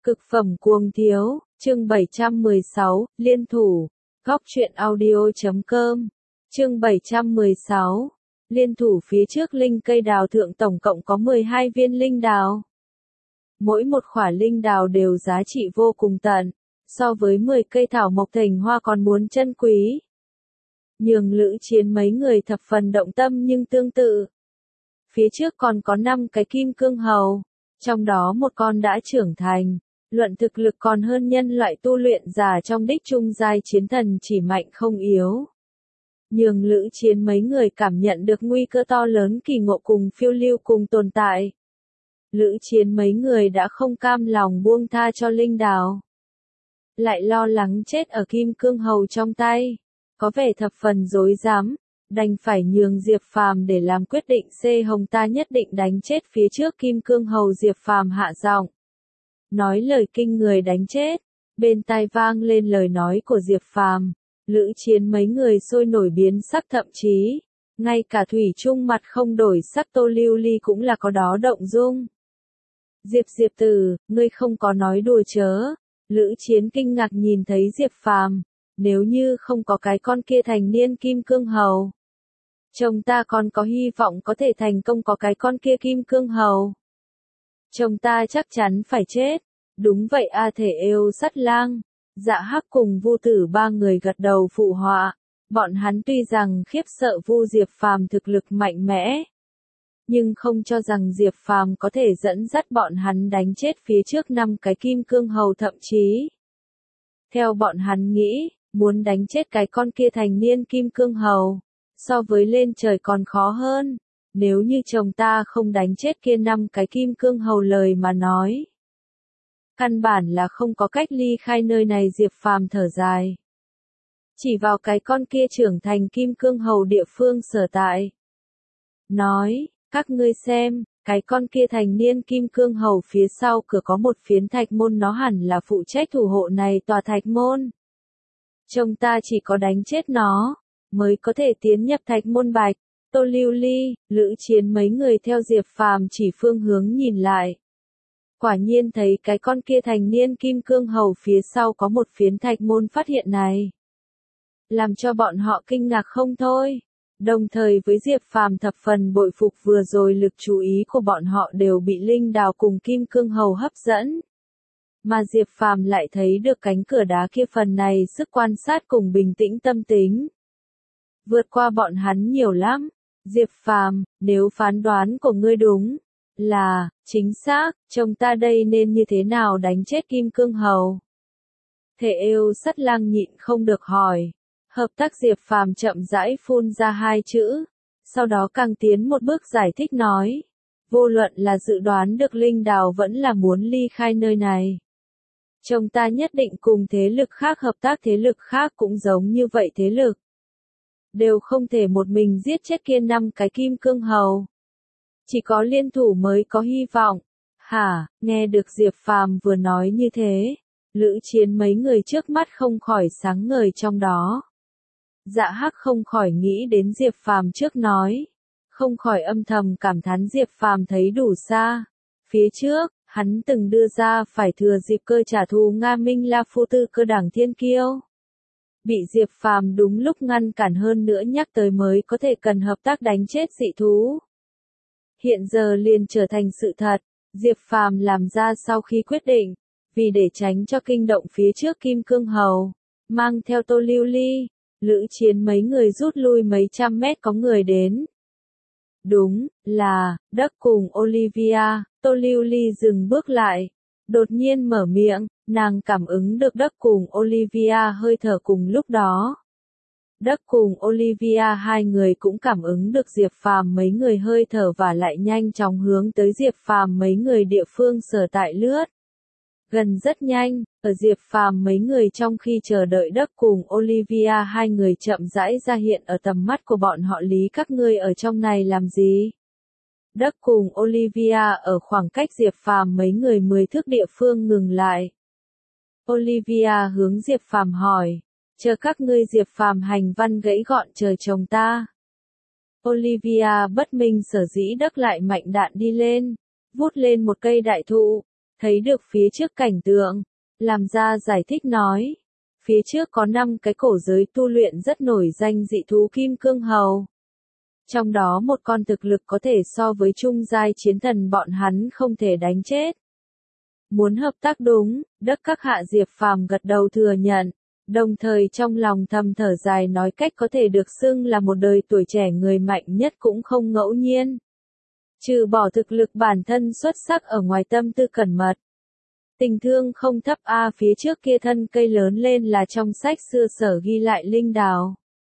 Cực phẩm cuồng thiếu, chương 716, liên thủ, góc truyện audio.com, chương 716, liên thủ. Phía trước linh cây đào thượng tổng cộng có 12 viên linh đào. Mỗi một khỏa linh đào đều giá trị vô cùng tận, so với 10 cây thảo mộc thành hoa còn muốn chân quý. Nhường Lữ Chiến mấy người thập phần động tâm nhưng tương tự. Phía trước còn có 5 cái kim cương hầu, trong đó một con đã trưởng thành, luận thực lực còn hơn nhân loại tu luyện giả trong đích trung giai chiến thần, chỉ mạnh không yếu. Nhường Lữ Chiến mấy người cảm nhận được nguy cơ to lớn kỳ ngộ cùng phiêu lưu cùng tồn tại. Lữ Chiến mấy người đã không cam lòng buông tha cho linh đào, lại lo lắng chết ở kim cương hầu trong tay, có vẻ thập phần rối rắm, đành phải nhường Diệp Phàm để làm quyết định. Hồng ta nhất định đánh chết phía trước kim cương hầu. Diệp Phàm hạ giọng nói lời kinh người đánh chết, bên tai vang lên lời nói của Diệp Phàm, Lữ Chiến mấy người sôi nổi biến sắc, thậm chí ngay cả thủy chung mặt không đổi sắc Tô Lưu Ly cũng là có đó động dung. Diệp Tử, ngươi không có nói đùa chớ? Lữ Chiến kinh ngạc nhìn thấy Diệp Phàm, nếu như không có cái con kia thành niên kim cương hầu, chồng ta còn có hy vọng có thể thành công. Có cái con kia kim cương hầu, chồng ta chắc chắn phải chết. Đúng vậy a. Thể Yêu Sắt Lang, Dạ Hắc cùng Vu Tử ba người gật đầu phụ họa. Bọn hắn tuy rằng khiếp sợ Vu Diệp Phàm thực lực mạnh mẽ, nhưng không cho rằng Diệp Phàm có thể dẫn dắt bọn hắn đánh chết phía trước 5 cái kim cương hầu. Thậm chí, theo bọn hắn nghĩ, muốn đánh chết cái con kia thành niên kim cương hầu, so với lên trời còn khó hơn. Nếu như chồng ta không đánh chết kia 5 cái kim cương hầu lời mà nói, căn bản là không có cách ly khai nơi này. Diệp Phàm thở dài, chỉ vào cái con kia trưởng thành kim cương hầu địa phương sở tại, nói, các ngươi xem, cái con kia thành niên kim cương hầu phía sau cửa có một phiến thạch môn, nó hẳn là phụ trách thủ hộ này tòa thạch môn. Chồng ta chỉ có đánh chết nó, mới có thể tiến nhập thạch môn bạch. Tô Lưu Ly, Lữ Chiến mấy người theo Diệp Phàm chỉ phương hướng nhìn lại, quả nhiên thấy cái con kia thành niên kim cương hầu phía sau có một phiến thạch môn. Phát hiện này làm cho bọn họ kinh ngạc không thôi, đồng thời với Diệp Phàm thập phần bội phục. Vừa rồi lực chú ý của bọn họ đều bị linh đào cùng kim cương hầu hấp dẫn, mà Diệp Phàm lại thấy được cánh cửa đá kia. Phần này sức quan sát cùng bình tĩnh tâm tính vượt qua bọn hắn nhiều lắm. Diệp Phàm, nếu phán đoán của ngươi đúng là chính xác, chồng ta đây nên như thế nào đánh chết kim cương hầu? Thể Yêu Sắt Lang nhịn không được hỏi. Hợp tác. Diệp Phàm chậm rãi phun ra 2 chữ, sau đó càng tiến một bước giải thích nói, vô luận là dự đoán được linh đào vẫn là muốn ly khai nơi này, chồng ta nhất định cùng thế lực khác hợp tác. Thế lực khác cũng giống như vậy, thế lực đều không thể một mình giết chết kia 5 cái kim cương hầu, chỉ có liên thủ mới có hy vọng. Hả? Nghe được Diệp Phàm vừa nói như thế, Lữ Chiến mấy người trước mắt không khỏi sáng ngời. Trong đó, Dạ Hắc không khỏi nghĩ đến Diệp Phàm trước nói, không khỏi âm thầm cảm thán Diệp Phàm thấy đủ xa. Phía trước, hắn từng đưa ra phải thừa dịp cơ trả thù Nga Minh La Phu Tư Cơ Đảng Thiên Kiêu, bị Diệp Phàm đúng lúc ngăn cản, hơn nữa nhắc tới mới có thể cần hợp tác đánh chết dị thú. Hiện giờ liền trở thành sự thật. Diệp Phàm làm ra sau khi quyết định, vì để tránh cho kinh động phía trước kim cương hầu, mang theo Tô Lưu Ly, Lữ Chiến mấy người rút lui mấy trăm mét. Có người đến. Đúng là Đắc cùng Olivia. Tô Lưu Ly dừng bước lại, đột nhiên mở miệng. Nàng cảm ứng được Đắc cùng Olivia hơi thở. Cùng lúc đó, Đắc cùng Olivia hai người cũng cảm ứng được Diệp Phàm mấy người hơi thở và lại nhanh chóng hướng tới Diệp Phàm mấy người địa phương sở tại lướt gần rất nhanh. Ở Diệp Phàm mấy người trong khi chờ đợi, Đắc cùng Olivia hai người chậm rãi ra hiện ở tầm mắt của bọn họ. Lý, các ngươi ở trong này làm gì? Đắc cùng Olivia ở khoảng cách Diệp Phàm mấy người 10 thước địa phương ngừng lại. Olivia hướng Diệp Phàm hỏi, chờ các ngươi? Diệp Phàm hành văn gãy gọn, chờ chồng ta. Olivia bất minh sở dĩ. Đắc lại mạnh đạn đi lên, vút lên một cây đại thụ, thấy được phía trước cảnh tượng, làm ra giải thích nói. Phía trước có 5 cái cổ giới tu luyện rất nổi danh dị thú kim cương hầu. Trong đó một con thực lực có thể so với trung giai chiến thần bọn hắn không thể đánh chết. Muốn hợp tác đúng, Đất Các Hạ Diệp Phàm gật đầu thừa nhận, đồng thời trong lòng thầm thở dài nói cách có thể được xưng là một đời tuổi trẻ người mạnh nhất cũng không ngẫu nhiên. Trừ bỏ thực lực bản thân xuất sắc ở ngoài tâm tư cẩn mật. Tình thương không thấp phía trước kia thân cây lớn lên là trong sách xưa sở ghi lại linh đào.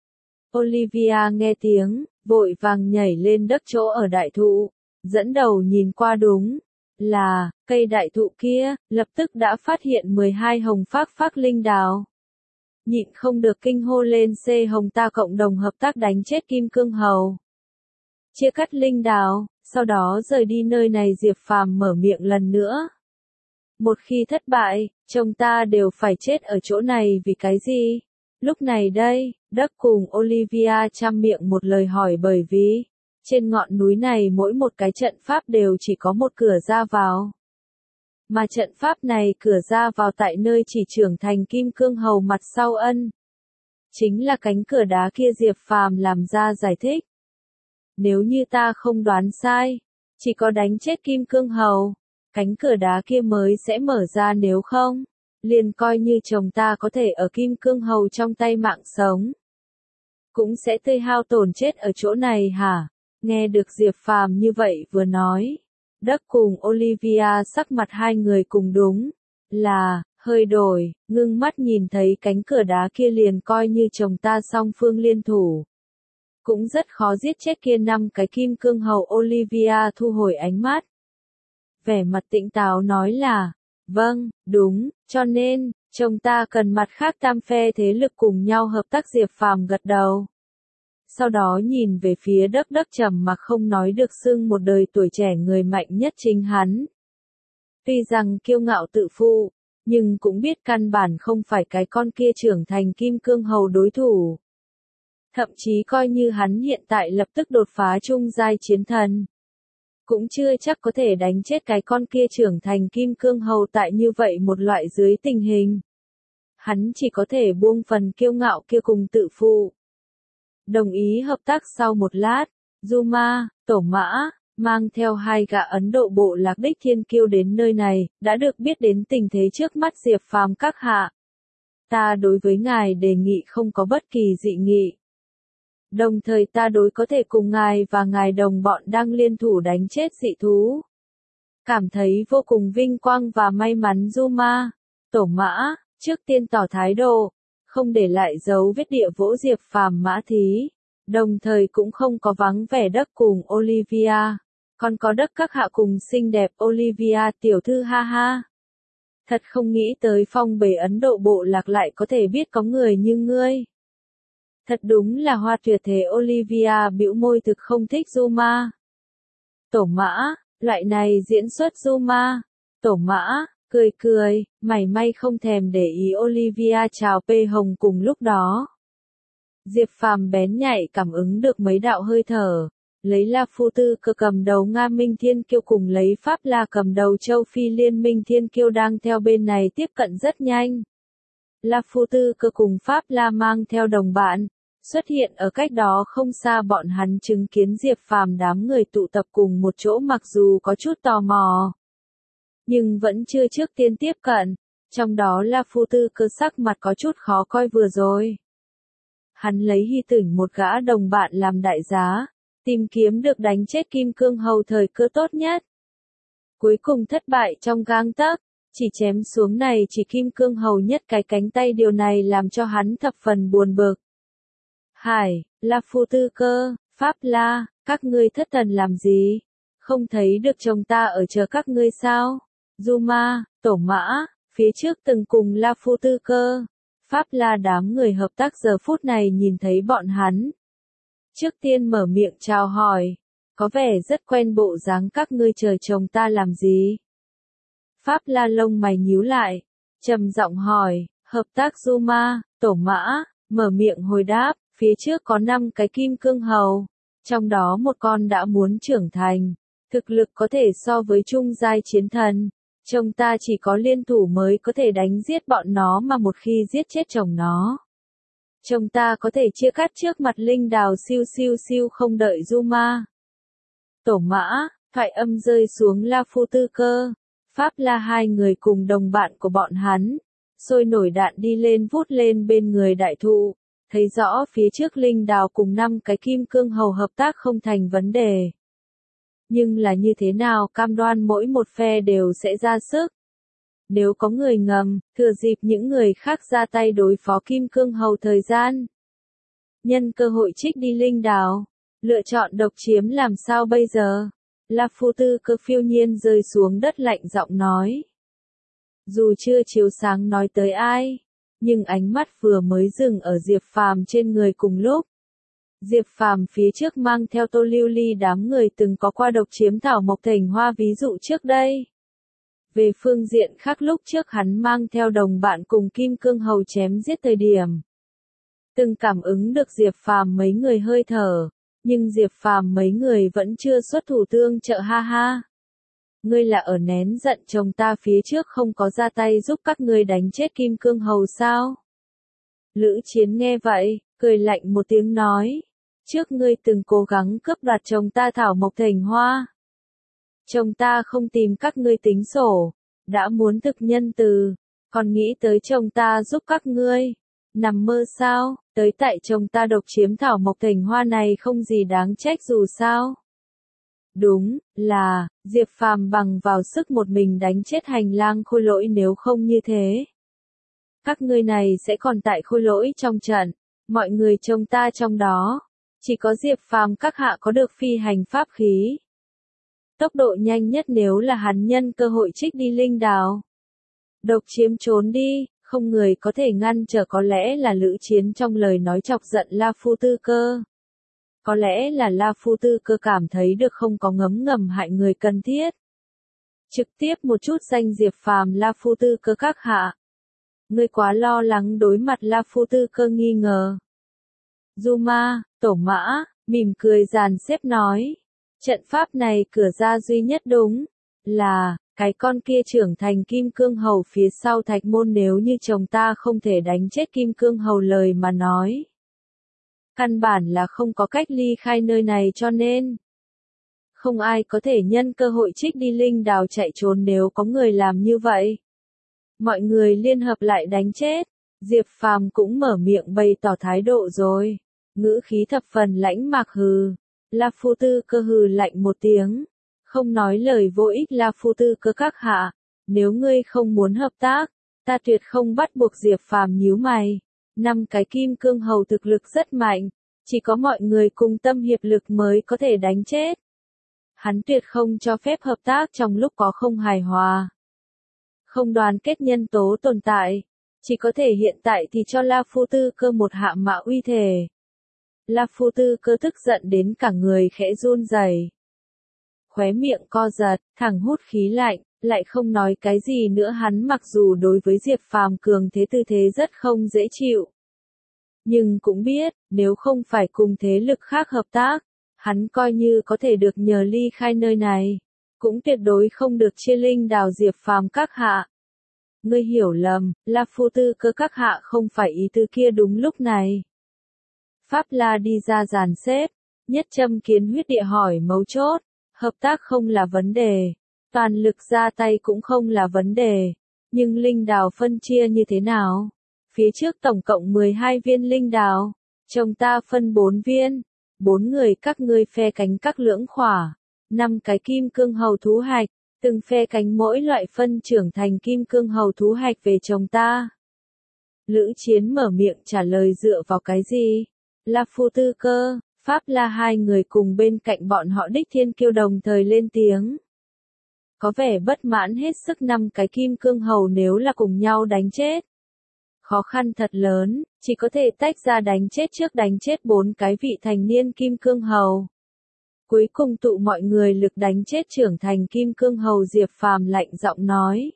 Olivia nghe tiếng, vội vàng nhảy lên đất chỗ ở đại thụ, dẫn đầu nhìn qua đúng là cây đại thụ kia, lập tức đã phát hiện 12 hồng phác phác linh đào. Nhịn không được kinh hô lên C hồng ta cộng đồng hợp tác đánh chết kim cương hầu. Chia cắt linh đào, sau đó rời đi nơi này Diệp Phàm mở miệng lần nữa. Một khi thất bại, chồng ta đều phải chết ở chỗ này vì cái gì? Lúc này đây, Đất cùng Olivia chăm miệng một lời hỏi bởi vì, trên ngọn núi này mỗi một cái trận pháp đều chỉ có một cửa ra vào. Mà trận pháp này cửa ra vào tại nơi chỉ trưởng thành kim cương hầu mặt sau ân. Chính là cánh cửa đá kia Diệp Phàm làm ra giải thích. Nếu như ta không đoán sai, chỉ có đánh chết kim cương hầu, cánh cửa đá kia mới sẽ mở ra nếu không, liền coi như chồng ta có thể ở kim cương hầu trong tay mạng sống. Cũng sẽ tươi hao tổn chết ở chỗ này hả? Nghe được Diệp Phàm như vậy vừa nói. Đất cùng Olivia sắc mặt hai người cùng đúng là hơi đổi, ngưng mắt nhìn thấy cánh cửa đá kia liền coi như chồng ta song phương liên thủ. Cũng rất khó giết chết kia 5 cái kim cương hầu. Olivia thu hồi ánh mắt. Vẻ mặt tĩnh táo nói là, vâng, đúng, cho nên, chồng ta cần mặt khác tam phe thế lực cùng nhau hợp tác. Diệp Phàm gật đầu. Sau đó nhìn về phía Đất trầm mặc không nói được xưng một đời tuổi trẻ người mạnh nhất chính hắn. Tuy rằng kiêu ngạo tự phụ, nhưng cũng biết căn bản không phải cái con kia trưởng thành kim cương hầu đối thủ. Thậm chí coi như hắn hiện tại lập tức đột phá trung giai chiến thần. Cũng chưa chắc có thể đánh chết cái con kia trưởng thành kim cương hầu tại như vậy một loại dưới tình hình. Hắn chỉ có thể buông phần kiêu ngạo kia cùng tự phụ. Đồng ý hợp tác sau một lát, Zuma, Tổ Mã, mang theo 2 gã Ấn Độ bộ lạc đích thiên kiêu đến nơi này, đã được biết đến tình thế trước mắt Diệp Phàm các hạ. Ta đối với ngài đề nghị không có bất kỳ dị nghị. Đồng thời ta đối có thể cùng ngài và ngài đồng bọn đang liên thủ đánh chết dị thú. Cảm thấy vô cùng vinh quang và may mắn. Zuma, Tổ Mã, trước tiên tỏ thái độ, không để lại dấu vết địa vỗ Diệp Phàm mã thí, đồng thời cũng không có vắng vẻ Đất cùng Olivia, còn có Đất Các Hạ cùng xinh đẹp Olivia tiểu thư ha ha. Thật không nghĩ tới phong bề Ấn Độ bộ lạc lại có thể biết có người như ngươi. Thật đúng là hoa tuyệt thế. Olivia bĩu môi thực không thích Zuma. Tổ Mã, loại này diễn xuất. Zuma, Tổ Mã, cười cười, mảy may không thèm để ý. Olivia chào P Hồng cùng lúc đó. Diệp Phàm bén nhạy cảm ứng được mấy đạo hơi thở, lấy La Phu Tư Cơ cầm đầu Nga Minh Thiên Kiêu cùng lấy Pháp La cầm đầu Châu Phi Liên Minh Thiên Kiêu đang theo bên này tiếp cận rất nhanh. La Phu Tư Cơ cùng Pháp La mang theo đồng bạn, xuất hiện ở cách đó không xa. Bọn hắn chứng kiến Diệp Phàm đám người tụ tập cùng một chỗ mặc dù có chút tò mò, nhưng vẫn chưa trước tiên tiếp cận, trong đó La Phu Tư Cơ sắc mặt có chút khó coi vừa rồi. Hắn lấy hy tỉnh một gã đồng bạn làm đại giá, tìm kiếm được đánh chết kim cương hầu thời cơ tốt nhất. Cuối cùng thất bại trong gang tấc, chỉ chém xuống này chỉ kim cương hầu nhất cái cánh tay. Điều này làm cho hắn thập phần buồn bực. Hải, La Phu Tư Cơ, Pháp La, các ngươi thất thần làm gì? Không thấy được chồng ta ở chờ các ngươi sao? Zuma, Tổ Mã, phía trước từng cùng La Phu Tư Cơ, Pháp La đám người hợp tác giờ phút này nhìn thấy bọn hắn. Trước tiên mở miệng chào hỏi, có vẻ rất quen bộ dáng. Các ngươi chờ chồng ta làm gì? Pháp La lông mày nhíu lại, trầm giọng hỏi, hợp tác. Zuma, Tổ Mã, mở miệng hồi đáp, phía trước có 5 cái kim cương hầu, trong đó một con đã muốn trưởng thành, thực lực có thể so với trung giai chiến thần, Chồng ta chỉ có liên thủ mới có thể đánh giết bọn nó mà một khi giết chết chồng nó. Chồng ta có thể chia cắt trước mặt Linh Đào siêu siêu siêu không đợi Du Ma. Tổ Mã, thoại âm rơi xuống La Phu Tư Cơ. Pháp La hai người cùng đồng bạn của bọn hắn, sôi nổi đạn đi lên vút lên bên người đại thụ, thấy rõ phía trước Linh Đào cùng 5 cái kim cương hầu hợp tác không thành vấn đề. Nhưng là như thế nào cam đoan mỗi một phe đều sẽ ra sức. Nếu có người ngầm, thừa dịp những người khác ra tay đối phó kim cương hầu thời gian. Nhân cơ hội trích đi Linh Đào, lựa chọn độc chiếm làm sao bây giờ? La Phu Tư Cơ phiêu nhiên rơi xuống đất lạnh giọng nói. Dù chưa chiếu sáng nói tới ai, nhưng ánh mắt vừa mới dừng ở Diệp Phàm trên người cùng lúc. Diệp Phàm phía trước mang theo Tô Lưu Ly đám người từng có qua độc chiếm Thảo Mộc Thành Hoa ví dụ trước đây. Về phương diện khác lúc trước hắn mang theo đồng bạn cùng Kim Cương Hầu chém giết thời điểm. Từng cảm ứng được Diệp Phàm mấy người hơi thở, nhưng Diệp Phàm mấy người vẫn chưa xuất thủ tương trợ ha ha. Ngươi là ở nén giận chồng ta phía trước không có ra tay giúp các ngươi đánh chết Kim Cương Hầu sao? Lữ Chiến nghe vậy, cười lạnh một tiếng nói. Trước ngươi từng cố gắng cướp đoạt chồng ta Thảo Mộc Thành Hoa. Chồng ta không tìm các ngươi tính sổ, đã muốn thực nhân từ, còn nghĩ tới chồng ta giúp các ngươi. Nằm mơ sao, tới tại chồng ta độc chiếm Thảo Mộc Thành Hoa này không gì đáng trách dù sao. Đúng, là, Diệp Phàm bằng vào sức một mình đánh chết hành lang Khôi Lỗi nếu không như thế. Các ngươi này sẽ còn tại Khôi Lỗi trong trận, mọi người trông ta trong đó. Chỉ có Diệp Phàm các hạ có được phi hành pháp khí. Tốc độ nhanh nhất nếu là hắn nhân cơ hội trích đi Linh Đào. Độc chiếm trốn đi, không người có thể ngăn trở có lẽ là Lữ Chiến trong lời nói chọc giận La Phu Tư Cơ. Có lẽ là La Phu Tư Cơ cảm thấy được không có ngấm ngầm hại người cần thiết. Trực tiếp một chút danh Diệp Phàm La Phu Tư Cơ các hạ. Ngươi quá lo lắng đối mặt La Phu Tư Cơ nghi ngờ. Du Ma, Tổ Mã, mỉm cười dàn xếp nói. Trận pháp này cửa ra duy nhất đúng là cái con kia trưởng thành Kim Cương Hầu phía sau Thạch Môn nếu như chồng ta không thể đánh chết Kim Cương Hầu lời mà nói. Căn bản là không có cách ly khai nơi này cho nên. Không ai có thể nhân cơ hội trích đi Linh Đào chạy trốn nếu có người làm như vậy. Mọi người liên hợp lại đánh chết. Diệp Phàm cũng mở miệng bày tỏ thái độ rồi. Ngữ khí thập phần lãnh mạc hừ. La Phu Tư Cơ hừ lạnh một tiếng. Không nói lời vô ích La Phu Tư Cơ các hạ. Nếu ngươi không muốn hợp tác, ta tuyệt không bắt buộc Diệp Phàm nhíu mày. 5 cái Kim Cương Hầu thực lực rất mạnh. Chỉ có mọi người cùng tâm hiệp lực mới có thể đánh chết. Hắn tuyệt không cho phép hợp tác trong lúc có không hài hòa. Không đoàn kết nhân tố tồn tại. Chỉ có thể hiện tại thì cho La Phu Tư Cơ một hạ mạ uy thể. La Phu Tư Cơ tức giận đến cả người khẽ run rẩy. Khóe miệng co giật, thẳng hút khí lạnh, lại không nói cái gì nữa hắn mặc dù đối với Diệp Phàm cường thế tư thế rất không dễ chịu. Nhưng cũng biết, nếu không phải cùng thế lực khác hợp tác, hắn coi như có thể được nhờ ly khai nơi này. Cũng tuyệt đối không được chia Linh Đào Diệp Phàm các hạ. Ngươi hiểu lầm, La Phu Tư Cơ các hạ không phải ý tứ kia đúng lúc này. Pháp La đi ra dàn xếp, nhất châm kiến huyết địa hỏi mấu chốt, hợp tác không là vấn đề, toàn lực ra tay cũng không là vấn đề, nhưng Linh Đào phân chia như thế nào? Phía trước tổng cộng 12 viên Linh Đào, chồng ta phân 4 viên, 4 người các ngươi phe cánh các lưỡng khỏa, 5 cái Kim Cương Hầu thú hạch, từng phe cánh mỗi loại phân trưởng thành Kim Cương Hầu thú hạch về chồng ta. Lữ Chiến mở miệng trả lời dựa vào cái gì? La Phu Tư Cơ, Pháp La hai người cùng bên cạnh bọn họ Đích Thiên Kiêu đồng thời lên tiếng. Có vẻ bất mãn hết sức 5 cái Kim Cương Hầu nếu là cùng nhau đánh chết. Khó khăn thật lớn, chỉ có thể tách ra đánh chết trước đánh chết 4 cái vị thành niên Kim Cương Hầu. Cuối cùng tụ mọi người lực đánh chết trưởng thành Kim Cương Hầu Diệp Phàm lạnh giọng nói.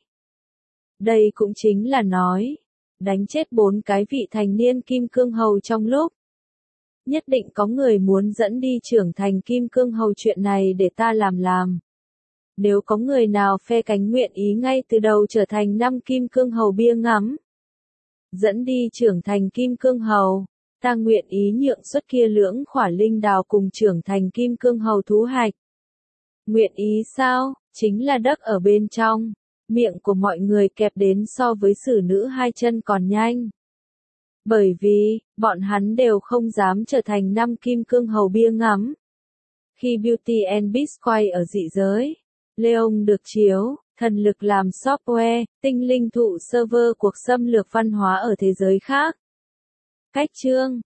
Đây cũng chính là nói, đánh chết 4 cái vị thành niên Kim Cương Hầu trong lúc. Nhất định có người muốn dẫn đi trưởng thành Kim Cương Hầu chuyện này để ta làm. Nếu có người nào phe cánh nguyện ý ngay từ đầu trở thành 5 kim cương hầu bia ngắm, dẫn đi trưởng thành kim cương hầu, ta nguyện ý nhượng suất kia lưỡng khỏa linh đào cùng trưởng thành kim cương hầu thú hạch. Nguyện ý sao? Chính là đất ở bên trong. Miệng của mọi người kẹp đến so với xử nữ hai chân còn nhanh. Bởi vì, bọn hắn đều không dám trở thành 5 kim cương hầu bia ngắm. Khi Beauty and Beast quay ở dị giới, Leon được chiếu, thần lực làm software, tinh linh thụ server cuộc xâm lược văn hóa ở thế giới khác. Cách chương